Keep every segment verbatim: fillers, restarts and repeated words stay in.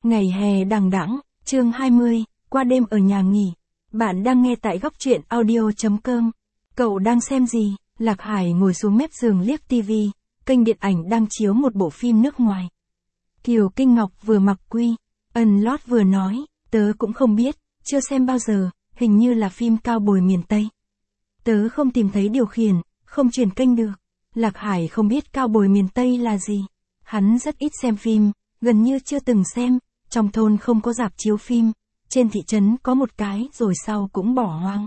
Ngày hè đằng đẵng, chương hai mươi, qua đêm ở nhà nghỉ. Bạn đang nghe tại góc truyện audio chấm com. Cậu đang xem gì? Lạc Hải ngồi xuống mép giường liếc tivi, kênh điện ảnh đang chiếu một bộ phim nước ngoài. Kiều Kinh Ngọc vừa mặc quy, ân lót vừa nói, tớ cũng không biết, chưa xem bao giờ, hình như là phim cao bồi miền Tây. Tớ không tìm thấy điều khiển, không chuyển kênh được. Lạc Hải không biết cao bồi miền Tây là gì. Hắn rất ít xem phim, gần như chưa từng xem, trong thôn không có rạp chiếu phim, trên thị trấn có một cái rồi sau cũng bỏ hoang.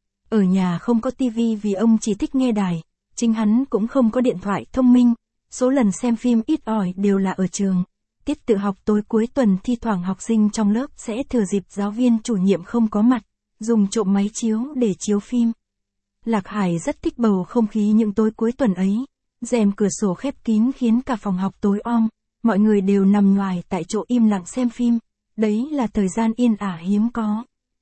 Ở nhà không có tivi vì ông chỉ thích nghe đài, chính hắn cũng không có điện thoại thông minh, số lần xem phim ít ỏi đều là ở trường. Tiết tự học tối cuối tuần thi thoảng học sinh trong lớp sẽ thừa dịp giáo viên chủ nhiệm không có mặt, dùng trộm máy chiếu để chiếu phim. Lạc Hải rất thích bầu không khí những tối cuối tuần ấy, rèm cửa sổ khép kín khiến cả phòng học tối om, mọi người đều nằm ngoài tại chỗ im lặng xem phim, đấy là thời gian yên ả hiếm có.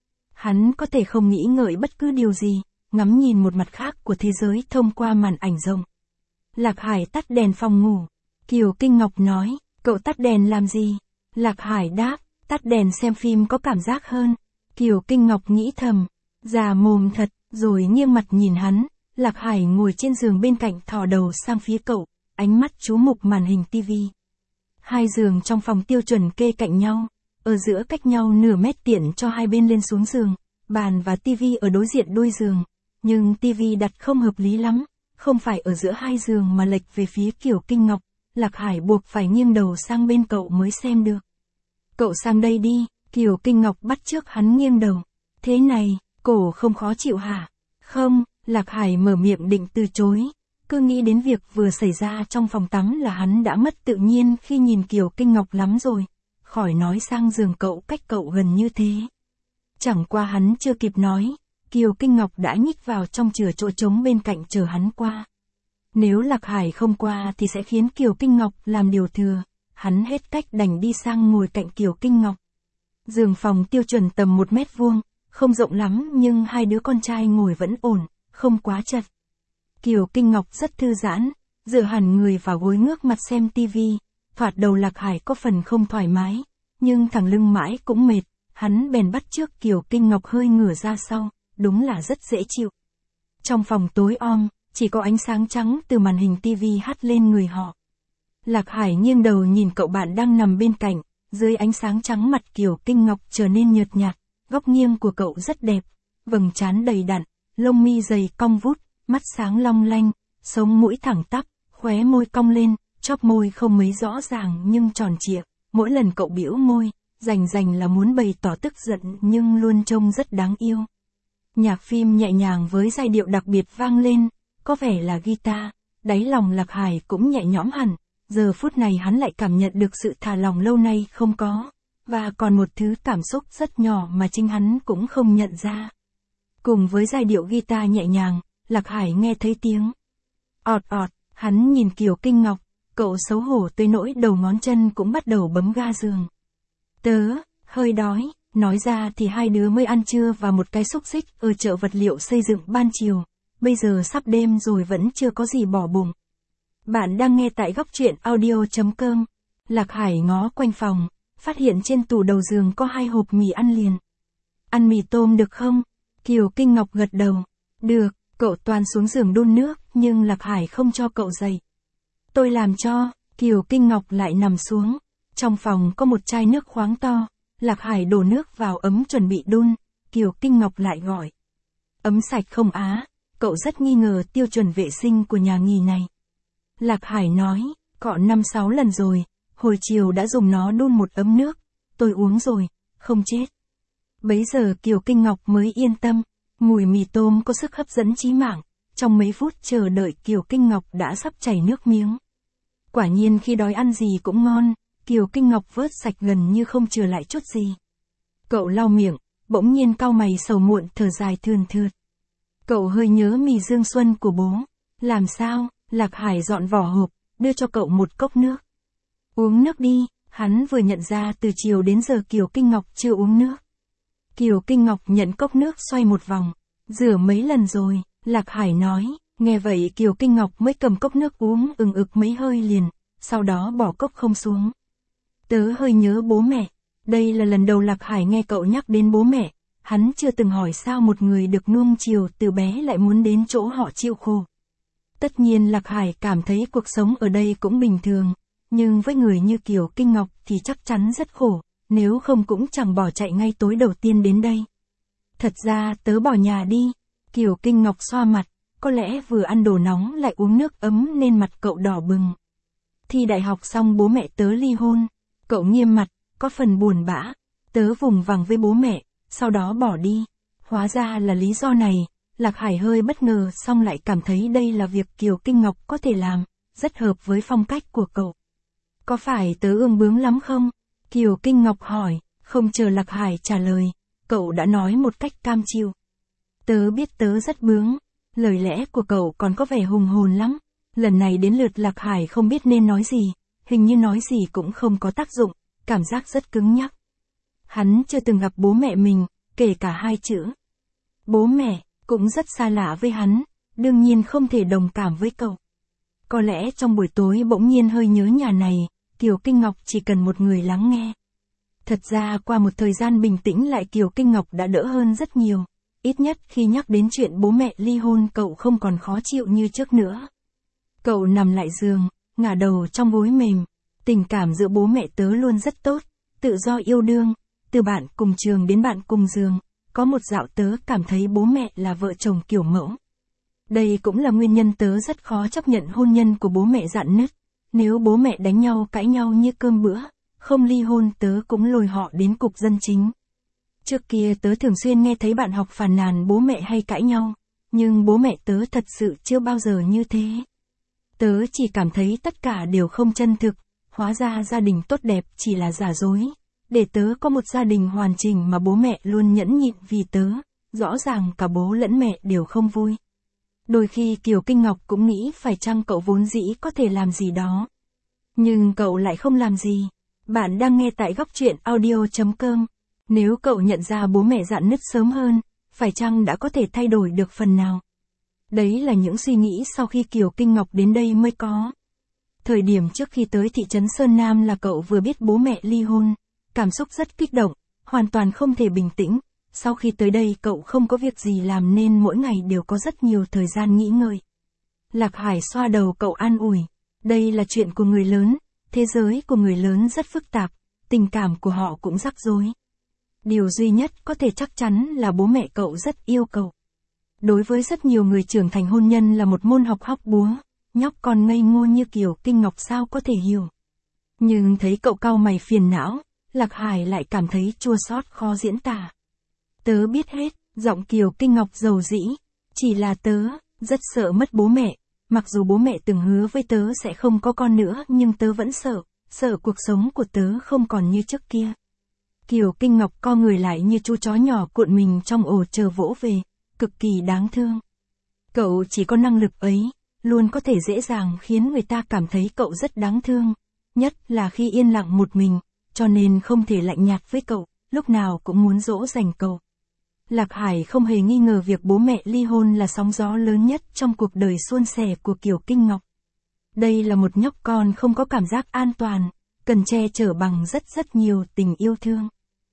Hắn có thể không nghĩ ngợi bất cứ điều gì, ngắm nhìn một mặt khác của thế giới thông qua màn ảnh rộng. Lạc Hải tắt đèn phòng ngủ. Kiều Kinh Ngọc nói, cậu tắt đèn làm gì? Lạc Hải đáp, tắt đèn xem phim có cảm giác hơn. Kiều Kinh Ngọc nghĩ thầm, già mồm thật, rồi nghiêng mặt nhìn hắn. Lạc Hải ngồi trên giường bên cạnh thò đầu sang phía cậu, ánh mắt chú mục màn hình tivi. Hai giường trong phòng tiêu chuẩn kê cạnh nhau, ở giữa cách nhau nửa mét tiện cho hai bên lên xuống giường, bàn và tivi ở đối diện đôi giường, nhưng tivi đặt không hợp lý lắm, không phải ở giữa hai giường mà lệch về phía Kiều Kinh Ngọc, Lạc Hải buộc phải nghiêng đầu sang bên cậu mới xem được. Cậu sang đây đi, Kiều Kinh Ngọc bắt chước hắn nghiêng đầu. Thế này, cổ không khó chịu hả? Không, Lạc Hải mở miệng định từ chối. Cứ nghĩ đến việc vừa xảy ra trong phòng tắm là hắn đã mất tự nhiên khi nhìn Kiều Kinh Ngọc lắm rồi. Khỏi nói sang giường cậu cách cậu gần như thế. Chẳng qua hắn chưa kịp nói, Kiều Kinh Ngọc đã nhích vào trong chừa chỗ trống bên cạnh chờ hắn qua. Nếu Lạc Hải không qua thì sẽ khiến Kiều Kinh Ngọc làm điều thừa, hắn hết cách đành đi sang ngồi cạnh Kiều Kinh Ngọc. Giường phòng tiêu chuẩn tầm một mét vuông, không rộng lắm nhưng hai đứa con trai ngồi vẫn ổn, không quá chật. Kiều Kinh Ngọc rất thư giãn, dựa hẳn người vào gối ngước mặt xem tivi, thoạt đầu Lạc Hải có phần không thoải mái, nhưng thẳng lưng mãi cũng mệt, hắn bèn bắt chước Kiều Kinh Ngọc hơi ngửa ra sau, đúng là rất dễ chịu. Trong phòng tối om, chỉ có ánh sáng trắng từ màn hình tivi hắt lên người họ. Lạc Hải nghiêng đầu nhìn cậu bạn đang nằm bên cạnh, dưới ánh sáng trắng mặt Kiều Kinh Ngọc trở nên nhợt nhạt, góc nghiêng của cậu rất đẹp, vầng trán đầy đặn, lông mi dày cong vút, mắt sáng long lanh, sống mũi thẳng tắp, khóe môi cong lên, chóp môi không mấy rõ ràng nhưng tròn trịa, mỗi lần cậu bĩu môi, rành rành là muốn bày tỏ tức giận nhưng luôn trông rất đáng yêu. Nhạc phim nhẹ nhàng với giai điệu đặc biệt vang lên, có vẻ là guitar, đáy lòng Lạc Hải cũng nhẹ nhõm hẳn, giờ phút này hắn lại cảm nhận được sự thả lỏng lâu nay không có, và còn một thứ cảm xúc rất nhỏ mà chính hắn cũng không nhận ra. Cùng với giai điệu guitar nhẹ nhàng, Lạc Hải nghe thấy tiếng ọt ọt, hắn nhìn Kiều Kinh Ngọc, cậu xấu hổ tới nỗi đầu ngón chân cũng bắt đầu bấm ga giường. Tớ, hơi đói, nói ra thì hai đứa mới ăn trưa và một cái xúc xích ở chợ vật liệu xây dựng ban chiều, bây giờ sắp đêm rồi vẫn chưa có gì bỏ bụng. Bạn đang nghe tại góc truyện audio chấm com. Lạc Hải ngó quanh phòng, phát hiện trên tủ đầu giường có hai hộp mì ăn liền. Ăn mì tôm được không? Kiều Kinh Ngọc gật đầu. Được, cậu toàn xuống giường đun nước nhưng Lạc Hải không cho cậu dậy. Tôi làm cho, Kiều Kinh Ngọc lại nằm xuống. Trong phòng có một chai nước khoáng to, Lạc Hải đổ nước vào ấm chuẩn bị đun, Kiều Kinh Ngọc lại gọi. Ấm sạch không á? Cậu rất nghi ngờ tiêu chuẩn vệ sinh của nhà nghỉ này. Lạc Hải nói, cọ năm sáu lần rồi, hồi chiều đã dùng nó đun một ấm nước, tôi uống rồi, không chết. Bấy giờ Kiều Kinh Ngọc mới yên tâm, mùi mì tôm có sức hấp dẫn chí mạng, trong mấy phút chờ đợi Kiều Kinh Ngọc đã sắp chảy nước miếng. Quả nhiên khi đói ăn gì cũng ngon, Kiều Kinh Ngọc vớt sạch gần như không chừa lại chút gì. Cậu lau miệng, bỗng nhiên cau mày sầu muộn thở dài thườn thượt. Cậu hơi nhớ mì Dương Xuân của bố. Làm sao? Lạc Hải dọn vỏ hộp, đưa cho cậu một cốc nước. Uống nước đi, hắn vừa nhận ra từ chiều đến giờ Kiều Kinh Ngọc chưa uống nước. Kiều Kinh Ngọc nhận cốc nước xoay một vòng, rửa mấy lần rồi, Lạc Hải nói, nghe vậy Kiều Kinh Ngọc mới cầm cốc nước uống ừng ực mấy hơi liền, sau đó bỏ cốc không xuống. Tớ hơi nhớ bố mẹ, Đây là lần đầu Lạc Hải nghe cậu nhắc đến bố mẹ, hắn chưa từng hỏi sao một người được nuông chiều từ bé lại muốn đến chỗ họ chịu khổ. Tất nhiên Lạc Hải cảm thấy cuộc sống ở đây cũng bình thường, nhưng với người như Kiều Kinh Ngọc thì chắc chắn rất khổ, nếu không cũng chẳng bỏ chạy ngay tối đầu tiên đến đây. Thật ra tớ bỏ nhà đi, Kiều Kinh Ngọc xoa mặt, có lẽ vừa ăn đồ nóng lại uống nước ấm nên mặt cậu đỏ bừng. Thi đại học xong bố mẹ tớ ly hôn, cậu nghiêm mặt, có phần buồn bã, tớ vùng vằng với bố mẹ, sau đó bỏ đi. Hóa ra là lý do này, Lạc Hải hơi bất ngờ xong lại cảm thấy đây là việc Kiều Kinh Ngọc có thể làm, rất hợp với phong cách của cậu. Có phải tớ ương bướng lắm không? Kiều Kinh Ngọc hỏi, không chờ Lạc Hải trả lời, cậu đã nói một cách cam chịu. Tớ biết tớ rất bướng, lời lẽ của cậu còn có vẻ hùng hồn lắm. Lần này đến lượt Lạc Hải không biết nên nói gì, hình như nói gì cũng không có tác dụng, cảm giác rất cứng nhắc. Hắn chưa từng gặp bố mẹ mình, kể cả hai chữ. Bố mẹ, cũng rất xa lạ với hắn, đương nhiên không thể đồng cảm với cậu. Có lẽ trong buổi tối bỗng nhiên hơi nhớ nhà này, Kiều Kinh Ngọc chỉ cần một người lắng nghe. Thật ra qua một thời gian bình tĩnh lại Kiều Kinh Ngọc đã đỡ hơn rất nhiều, ít nhất khi nhắc đến chuyện bố mẹ ly hôn cậu không còn khó chịu như trước nữa. Cậu nằm lại giường, ngả đầu trong gối mềm, tình cảm giữa bố mẹ tớ luôn rất tốt, tự do yêu đương, từ bạn cùng trường đến bạn cùng giường, có một dạo tớ cảm thấy bố mẹ là vợ chồng kiểu mẫu. Đây cũng là nguyên nhân tớ rất khó chấp nhận hôn nhân của bố mẹ rạn nứt, nếu bố mẹ đánh nhau cãi nhau như cơm bữa, không ly hôn tớ cũng lôi họ đến cục dân chính. Trước kia tớ thường xuyên nghe thấy bạn học phàn nàn bố mẹ hay cãi nhau, nhưng bố mẹ tớ thật sự chưa bao giờ như thế. Tớ chỉ cảm thấy tất cả đều không chân thực, hóa ra gia đình tốt đẹp chỉ là giả dối. Để tớ có một gia đình hoàn chỉnh mà bố mẹ luôn nhẫn nhịn vì tớ, rõ ràng cả bố lẫn mẹ đều không vui. Đôi khi Kiều Kinh Ngọc cũng nghĩ phải chăng cậu vốn dĩ có thể làm gì đó. Nhưng cậu lại không làm gì. Bạn đang nghe tại góc truyện audio chấm com. Nếu cậu nhận ra bố mẹ rạn nứt sớm hơn, phải chăng đã có thể thay đổi được phần nào? Đấy là những suy nghĩ sau khi Kiều Kinh Ngọc đến đây mới có. Thời điểm trước khi tới thị trấn Sơn Nam là cậu vừa biết bố mẹ ly hôn, cảm xúc rất kích động, hoàn toàn không thể bình tĩnh. Sau khi tới đây cậu không có việc gì làm nên mỗi ngày đều có rất nhiều thời gian nghỉ ngơi. Lạc Hải xoa đầu cậu an ủi, đây là chuyện của người lớn, thế giới của người lớn rất phức tạp, tình cảm của họ cũng rắc rối. Điều duy nhất có thể chắc chắn là bố mẹ cậu rất yêu cậu. Đối với rất nhiều người trưởng thành hôn nhân là một môn học hóc búa, nhóc con ngây ngô như Kiều Kinh Ngọc sao có thể hiểu. Nhưng thấy cậu cau mày phiền não, Lạc Hải lại cảm thấy chua xót khó diễn tả. Tớ biết hết, giọng Kiều Kinh Ngọc dầu dĩ, chỉ là tớ, rất sợ mất bố mẹ, mặc dù bố mẹ từng hứa với tớ sẽ không có con nữa nhưng tớ vẫn sợ, sợ cuộc sống của tớ không còn như trước kia. Kiều Kinh Ngọc co người lại như chú chó nhỏ cuộn mình trong ổ chờ vỗ về, cực kỳ đáng thương. Cậu chỉ có năng lực ấy, luôn có thể dễ dàng khiến người ta cảm thấy cậu rất đáng thương, nhất là khi yên lặng một mình, cho nên không thể lạnh nhạt với cậu, lúc nào cũng muốn dỗ dành cậu. Lạc Hải không hề nghi ngờ việc bố mẹ ly hôn là sóng gió lớn nhất trong cuộc đời suôn sẻ của Kiều Kinh Ngọc. Đây là một nhóc con không có cảm giác an toàn, cần che chở bằng rất rất nhiều tình yêu thương.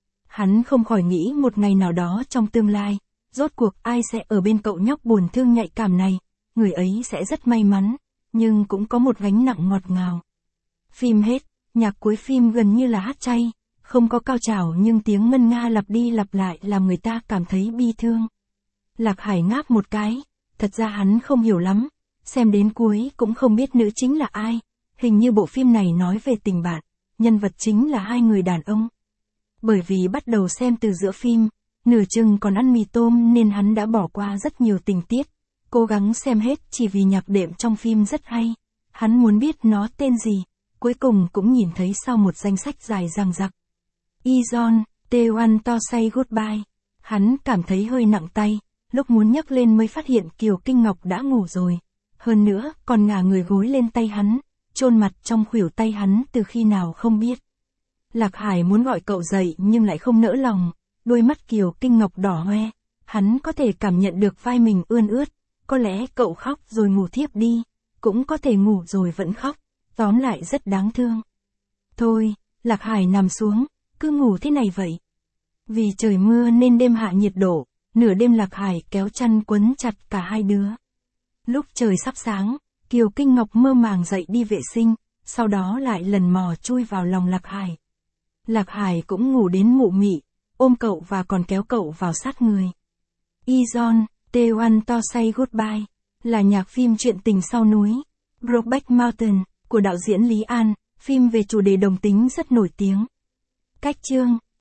Hắn không khỏi nghĩ một ngày nào đó trong tương lai, rốt cuộc ai sẽ ở bên cậu nhóc buồn thương nhạy cảm này, người ấy sẽ rất may mắn, nhưng cũng có một gánh nặng ngọt ngào. Phim hết, nhạc cuối phim gần như là hát chay, không có cao trào nhưng tiếng ngân nga lặp đi lặp lại làm người ta cảm thấy bi thương. Lạc Hải ngáp một cái, thật ra hắn không hiểu lắm, xem đến cuối cũng không biết nữ chính là ai, hình như bộ phim này nói về tình bạn, nhân vật chính là hai người đàn ông. Bởi vì bắt đầu xem từ giữa phim, nửa chừng còn ăn mì tôm nên hắn đã bỏ qua rất nhiều tình tiết, cố gắng xem hết chỉ vì nhạc đệm trong phim rất hay, hắn muốn biết nó tên gì, cuối cùng cũng nhìn thấy sau một danh sách dài dằng dặc. Ijon, The One To Say Goodbye, hắn cảm thấy hơi nặng tay, lúc muốn nhấc lên mới phát hiện Kiều Kinh Ngọc đã ngủ rồi, hơn nữa còn ngả người gối lên tay hắn, chôn mặt trong khuỷu tay hắn từ khi nào không biết. Lạc Hải muốn gọi cậu dậy nhưng lại không nỡ lòng, đôi mắt Kiều Kinh Ngọc đỏ hoe, hắn có thể cảm nhận được vai mình ươn ướt, có lẽ cậu khóc rồi ngủ thiếp đi, cũng có thể ngủ rồi vẫn khóc, tóm lại rất đáng thương. Thôi, Lạc Hải nằm xuống, cứ ngủ thế này vậy. Vì trời mưa nên đêm hạ nhiệt độ, nửa đêm Lạc Hải kéo chăn quấn chặt cả hai đứa. Lúc trời sắp sáng, Kiều Kinh Ngọc mơ màng dậy đi vệ sinh, sau đó lại lần mò chui vào lòng Lạc Hải. Lạc Hải cũng ngủ đến mụ mị, ôm cậu và còn kéo cậu vào sát người. Ijon, The One To Say Goodbye, là nhạc phim truyện tình sau núi, Brokeback Mountain, của đạo diễn Lý An, phim về chủ đề đồng tính rất nổi tiếng. Cách chương